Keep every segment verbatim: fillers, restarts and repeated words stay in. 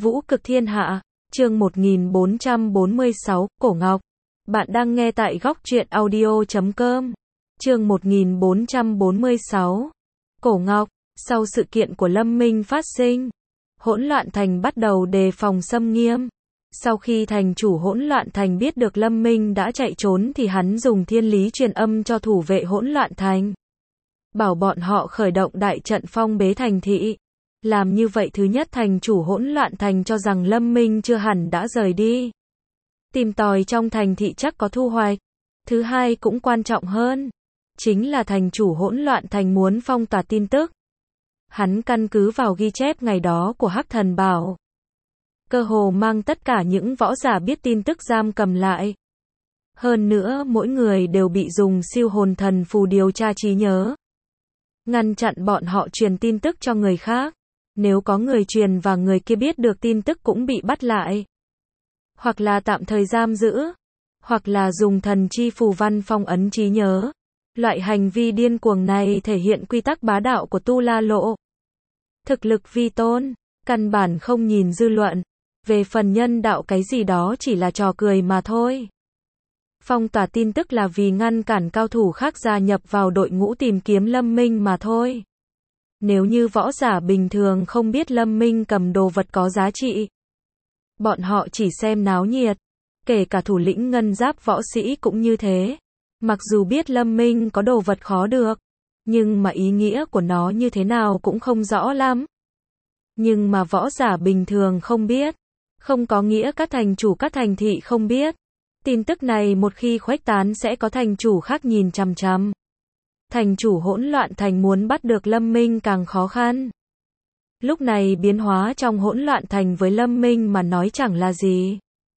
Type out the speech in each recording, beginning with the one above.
Vũ cực thiên hạ, chương một nghìn bốn trăm bốn mươi sáu, Cổ Ngọc. Bạn đang nghe tại góc truyện audio chấm com. Chương một nghìn bốn trăm bốn mươi sáu. Cổ Ngọc. Sau sự kiện của Lâm Minh phát sinh, Hỗn Loạn Thành bắt đầu đề phòng xâm nghiêm. Sau khi thành chủ Hỗn Loạn Thành biết được Lâm Minh đã chạy trốn thì hắn dùng thiên lý truyền âm cho thủ vệ Hỗn Loạn Thành, bảo bọn họ khởi động đại trận phong bế thành thị. Làm như vậy, thứ nhất, thành chủ Hỗn Loạn Thành cho rằng Lâm Minh chưa hẳn đã rời đi, tìm tòi trong thành thị chắc có thu hoạch. Thứ hai, cũng quan trọng hơn, chính là thành chủ Hỗn Loạn Thành muốn phong tỏa tin tức. Hắn căn cứ vào ghi chép ngày đó của Hắc Thần Bảo, cơ hồ mang tất cả những võ giả biết tin tức giam cầm lại. Hơn nữa, mỗi người đều bị dùng siêu hồn thần phù điều tra trí nhớ, ngăn chặn bọn họ truyền tin tức cho người khác. Nếu có người truyền và người kia biết được tin tức cũng bị bắt lại, hoặc là tạm thời giam giữ, hoặc là dùng thần chi phù văn phong ấn trí nhớ. Loại hành vi điên cuồng này thể hiện quy tắc bá đạo của Tu La Lộ. Thực lực vi tôn, căn bản không nhìn dư luận. Về phần nhân đạo cái gì đó chỉ là trò cười mà thôi. Phong tỏa tin tức là vì ngăn cản cao thủ khác gia nhập vào đội ngũ tìm kiếm Lâm Minh mà thôi. Nếu như võ giả bình thường không biết Lâm Minh cầm đồ vật có giá trị, bọn họ chỉ xem náo nhiệt. Kể cả thủ lĩnh ngân giáp võ sĩ cũng như thế. Mặc dù biết Lâm Minh có đồ vật khó được, nhưng mà ý nghĩa của nó như thế nào cũng không rõ lắm. Nhưng mà võ giả bình thường không biết, không có nghĩa các thành chủ các thành thị không biết. Tin tức này một khi khuếch tán sẽ có thành chủ khác nhìn chằm chằm. Thành chủ Hỗn Loạn Thành muốn bắt được Lâm Minh càng khó khăn. Lúc này biến hóa trong Hỗn Loạn Thành với Lâm Minh mà nói chẳng là gì.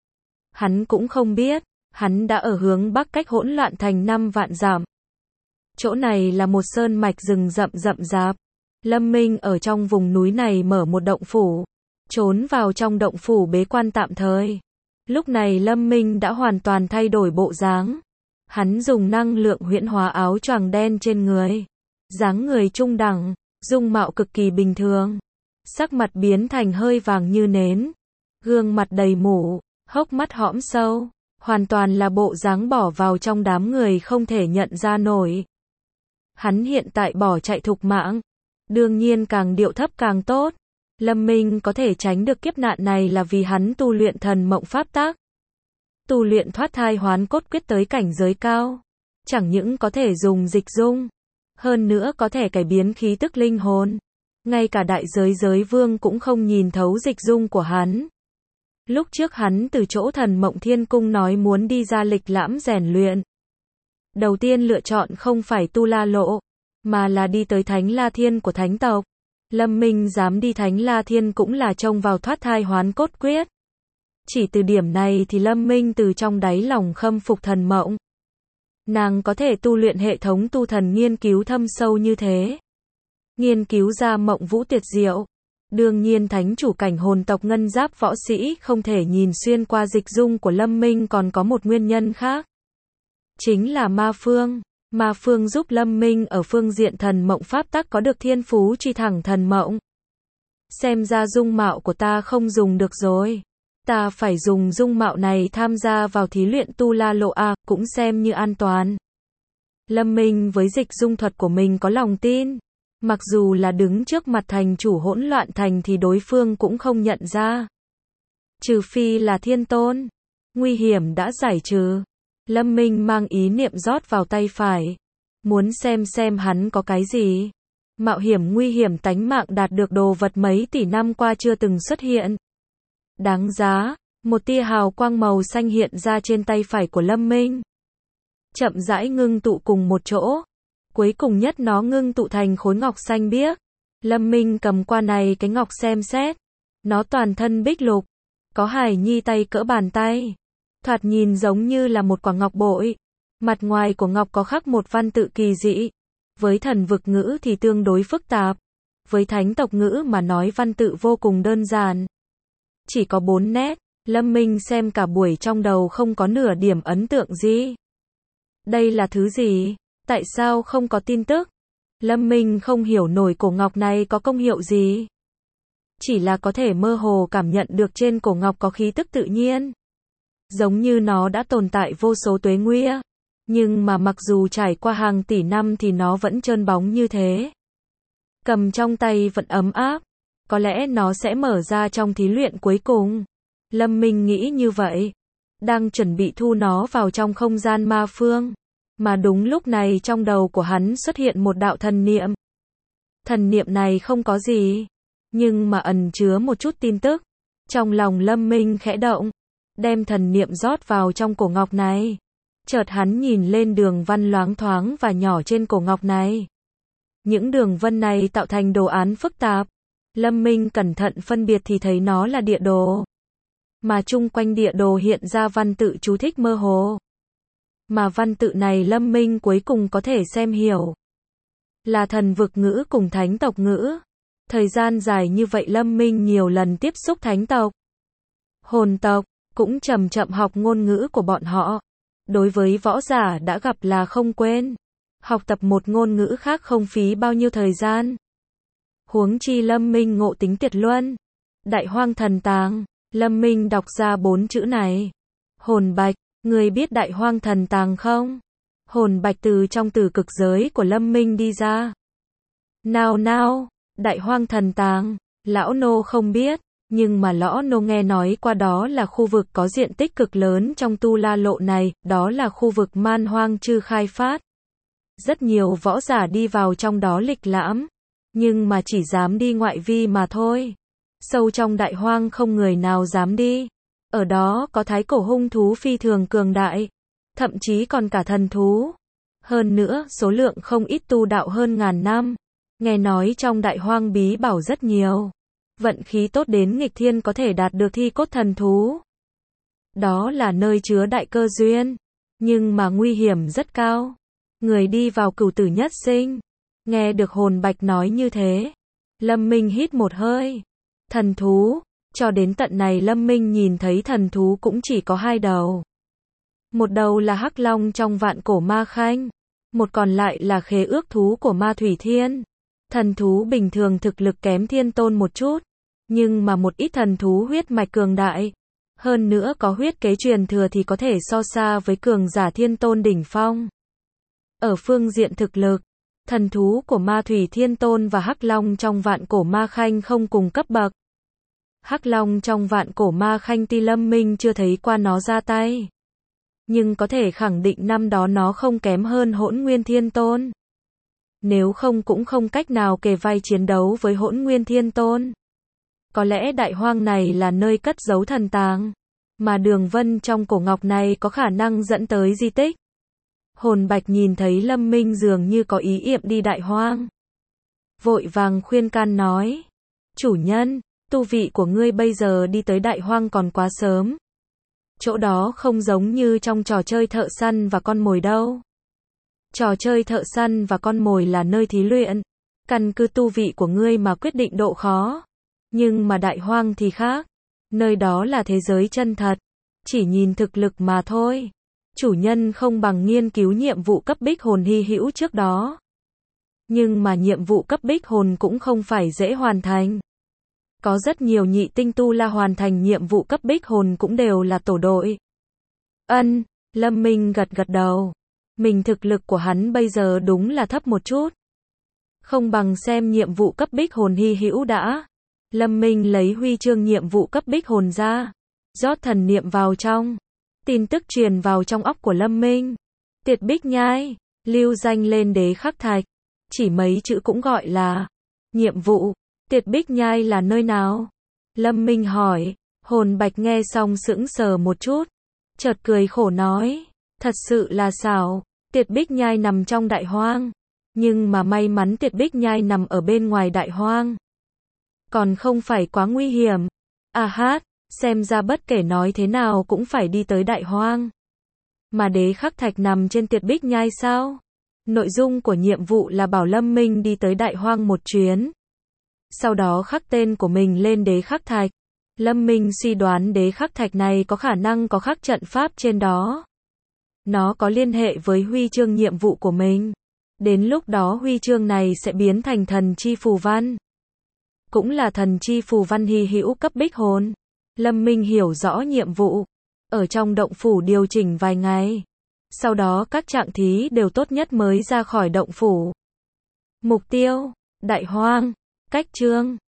Hắn cũng không biết, hắn đã ở hướng bắc cách Hỗn Loạn Thành năm vạn dặm. Chỗ này là một sơn mạch rừng rậm rậm rạp. Lâm Minh ở trong vùng núi này mở một động phủ, trốn vào trong động phủ bế quan tạm thời. Lúc này Lâm Minh đã hoàn toàn thay đổi bộ dáng. Hắn dùng năng lượng huyễn hóa áo choàng đen trên người, dáng người trung đẳng, dung mạo cực kỳ bình thường, sắc mặt biến thành hơi vàng như nến, gương mặt đầy mủ, hốc mắt hõm sâu, hoàn toàn là bộ dáng bỏ vào trong đám người không thể nhận ra nổi. Hắn hiện tại bỏ chạy thục mạng, đương nhiên càng điệu thấp càng tốt. Lâm Minh có thể tránh được kiếp nạn này là vì hắn tu luyện thần mộng pháp tác, tu luyện thoát thai hoán cốt quyết tới cảnh giới cao. Chẳng những có thể dùng dịch dung, hơn nữa có thể cải biến khí tức linh hồn. Ngay cả đại giới giới vương cũng không nhìn thấu dịch dung của hắn. Lúc trước hắn từ chỗ thần mộng thiên cung nói muốn đi ra lịch lãm rèn luyện, đầu tiên lựa chọn không phải Tu La Lộ, mà là đi tới Thánh La Thiên của thánh tộc. Lâm Minh dám đi Thánh La Thiên cũng là trông vào thoát thai hoán cốt quyết. Chỉ từ điểm này thì Lâm Minh từ trong đáy lòng khâm phục thần mộng. Nàng có thể tu luyện hệ thống tu thần nghiên cứu thâm sâu như thế, nghiên cứu ra mộng vũ tuyệt diệu. Đương nhiên thánh chủ cảnh hồn tộc ngân giáp võ sĩ không thể nhìn xuyên qua dịch dung của Lâm Minh, còn có một nguyên nhân khác. Chính là ma phương. Ma phương giúp Lâm Minh ở phương diện thần mộng pháp tắc có được thiên phú truy thẳng thần mộng. Xem ra dung mạo của ta không dùng được rồi. Ta phải dùng dung mạo này tham gia vào thí luyện Tu La Lộ A, cũng xem như an toàn. Lâm Minh với dịch dung thuật của mình có lòng tin. Mặc dù là đứng trước mặt thành chủ Hỗn Loạn Thành thì đối phương cũng không nhận ra. Trừ phi là thiên tôn. Nguy hiểm đã giải trừ. Lâm Minh mang ý niệm rót vào tay phải, muốn xem xem hắn có cái gì. Mạo hiểm nguy hiểm tánh mạng đạt được đồ vật mấy tỷ năm qua chưa từng xuất hiện. Đáng giá, một tia hào quang màu xanh hiện ra trên tay phải của Lâm Minh. Chậm rãi ngưng tụ cùng một chỗ. Cuối cùng nhất nó ngưng tụ thành khối ngọc xanh biếc. Lâm Minh cầm qua này cái ngọc xem xét. Nó toàn thân bích lục, có hài nhi tay cỡ bàn tay. Thoạt nhìn giống như là một quả ngọc bội. Mặt ngoài của ngọc có khắc một văn tự kỳ dị. Với thần vực ngữ thì tương đối phức tạp. Với thánh tộc ngữ mà nói văn tự vô cùng đơn giản. Chỉ có bốn nét. Lâm Minh xem cả buổi trong đầu không có nửa điểm ấn tượng gì. Đây là thứ gì? Tại sao không có tin tức? Lâm Minh không hiểu nổi cổ ngọc này có công hiệu gì. chỉ là có thể mơ hồ cảm nhận được trên cổ ngọc có khí tức tự nhiên. Giống như nó đã tồn tại vô số tuế nguyệt, nhưng mà mặc dù trải qua hàng tỷ năm thì nó vẫn trơn bóng như thế. Cầm trong tay vẫn ấm áp, có lẽ nó sẽ mở ra trong thí luyện cuối cùng. Lâm Minh nghĩ như vậy, đang chuẩn bị thu nó vào trong không gian ma phương. Mà đúng lúc này trong đầu của hắn xuất hiện một đạo thần niệm. Thần niệm này không có gì, nhưng mà ẩn chứa một chút tin tức. Trong lòng Lâm Minh khẽ động, đem thần niệm rót vào trong cổ ngọc này. Chợt hắn nhìn lên đường văn loáng thoáng và nhỏ trên cổ ngọc này. Những đường vân này tạo thành đồ án phức tạp. Lâm Minh cẩn thận phân biệt thì thấy nó là địa đồ. Mà chung quanh địa đồ hiện ra văn tự chú thích mơ hồ. Mà văn tự này Lâm Minh cuối cùng có thể xem hiểu. Là thần vực ngữ cùng thánh tộc ngữ. Thời gian dài như vậy Lâm Minh nhiều lần tiếp xúc thánh tộc, hồn tộc, cũng chậm chậm học ngôn ngữ của bọn họ. Đối với võ giả đã gặp là không quên. Học tập một ngôn ngữ khác không phí bao nhiêu thời gian. Huống chi Lâm Minh ngộ tính tuyệt luân. Đại hoang thần tàng. Lâm Minh đọc ra bốn chữ này. Hồn bạch, người biết đại hoang thần tàng không? Hồn bạch từ trong tử cực giới của Lâm Minh đi ra. Nào nào, đại hoang thần tàng, lão nô không biết, nhưng mà lão nô nghe nói qua đó là khu vực có diện tích cực lớn trong tu la lộ này, đó là khu vực man hoang chư khai phát. Rất nhiều võ giả đi vào trong đó lịch lãm, nhưng mà chỉ dám đi ngoại vi mà thôi. Sâu trong đại hoang không người nào dám đi. Ở đó có thái cổ hung thú phi thường cường đại, thậm chí còn cả thần thú. Hơn nữa, số lượng không ít tu đạo hơn ngàn năm. Nghe nói trong đại hoang bí bảo rất nhiều. Vận khí tốt đến nghịch thiên có thể đạt được thi cốt thần thú. Đó là nơi chứa đại cơ duyên, nhưng mà nguy hiểm rất cao. Người đi vào cửu tử nhất sinh. Nghe được hồn bạch nói như thế, Lâm Minh hít một hơi. Thần thú, cho đến tận này Lâm Minh nhìn thấy thần thú cũng chỉ có hai đầu. Một đầu là hắc long trong vạn cổ ma khanh, một còn lại là khế ước thú của ma thủy thiên. Thần thú bình thường thực lực kém thiên tôn một chút, nhưng mà một ít thần thú huyết mạch cường đại, hơn nữa có huyết kế truyền thừa thì có thể so xa với cường giả thiên tôn đỉnh phong. Ở phương diện thực lực, thần thú của ma thủy thiên tôn và hắc long trong vạn cổ ma khanh không cùng cấp bậc. Hắc long trong vạn cổ ma khanh tuy Lâm Minh chưa thấy qua nó ra tay, nhưng có thể khẳng định năm đó nó không kém hơn hỗn nguyên thiên tôn. Nếu không cũng không cách nào kề vai chiến đấu với hỗn nguyên thiên tôn. Có lẽ đại hoang này là nơi cất giấu thần tàng, mà đường vân trong cổ ngọc này có khả năng dẫn tới di tích. Hồn bạch nhìn thấy Lâm Minh dường như có ý yểm đi đại hoang, vội vàng khuyên can nói. Chủ nhân, tu vị của ngươi bây giờ đi tới đại hoang còn quá sớm. Chỗ đó không giống như trong trò chơi thợ săn và con mồi đâu. Trò chơi thợ săn và con mồi là nơi thí luyện, căn cứ tu vị của ngươi mà quyết định độ khó. Nhưng mà đại hoang thì khác, nơi đó là thế giới chân thật, chỉ nhìn thực lực mà thôi. Chủ nhân không bằng nghiên cứu nhiệm vụ cấp bích hồn hy hữu trước đó. Nhưng mà nhiệm vụ cấp bích hồn cũng không phải dễ hoàn thành. Có rất nhiều nhị tinh tu la hoàn thành nhiệm vụ cấp bích hồn cũng đều là tổ đội. Ân, Lâm Minh gật gật đầu. Mình thực lực của hắn bây giờ đúng là thấp một chút. Không bằng xem nhiệm vụ cấp bích hồn hy hữu đã. Lâm Minh lấy huy chương nhiệm vụ cấp bích hồn ra, rót thần niệm vào trong. Tin tức truyền vào trong óc của Lâm Minh. Tiệt bích nhai, lưu danh lên đế khắc thạch. Chỉ mấy chữ cũng gọi là nhiệm vụ. Tiệt bích nhai là nơi nào? Lâm Minh hỏi. Hồn bạch nghe xong sững sờ một chút, chợt cười khổ nói. Thật sự là xảo, Tiệt bích nhai nằm trong đại hoang. Nhưng mà may mắn Tiệt bích nhai nằm ở bên ngoài đại hoang, còn không phải quá nguy hiểm. À hát, xem ra bất kể nói thế nào cũng phải đi tới đại hoang. Mà đế khắc thạch nằm trên Tiệt bích nhai sao? Nội dung của nhiệm vụ là bảo Lâm Minh đi tới đại hoang một chuyến, sau đó khắc tên của mình lên đế khắc thạch. Lâm Minh suy đoán đế khắc thạch này có khả năng có khắc trận pháp trên đó. Nó có liên hệ với huy chương nhiệm vụ của mình. Đến lúc đó huy chương này sẽ biến thành thần chi phù văn. cũng là thần chi phù văn hy hữu cấp bích hồn. Lâm Minh hiểu rõ nhiệm vụ, ở trong động phủ điều chỉnh vài ngày. Sau đó các trạng thí đều tốt nhất mới ra khỏi động phủ. Mục tiêu, Đại Hoang, cách chương